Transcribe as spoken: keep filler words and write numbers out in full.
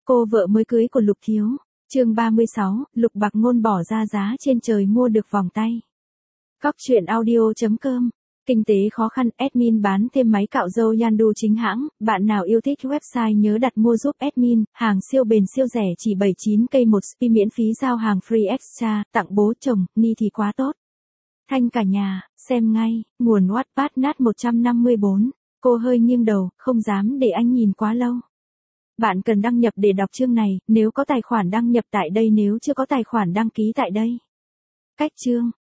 Cô vợ mới cưới của Lục Thiếu. Chương ba mươi sáu, Lục Bạc Ngôn bỏ ra giá trên trời mua được vòng tay. Cóc truyện audio chấm com. Kinh tế khó khăn, admin bán thêm máy cạo râu Yandu chính hãng, bạn nào yêu thích website nhớ đặt mua giúp admin, hàng siêu bền siêu rẻ chỉ bảy mươi chín k một spi miễn phí giao hàng free extra, tặng bố chồng, ni thì quá tốt. Thanh cả nhà, xem ngay, nguồn Wattpad nát một trăm năm mươi bốn. Cô hơi nghiêng đầu, không dám để anh nhìn quá lâu. Bạn cần đăng nhập để đọc chương này, nếu có tài khoản đăng nhập tại đây, nếu chưa có tài khoản đăng ký tại đây. Cách chương,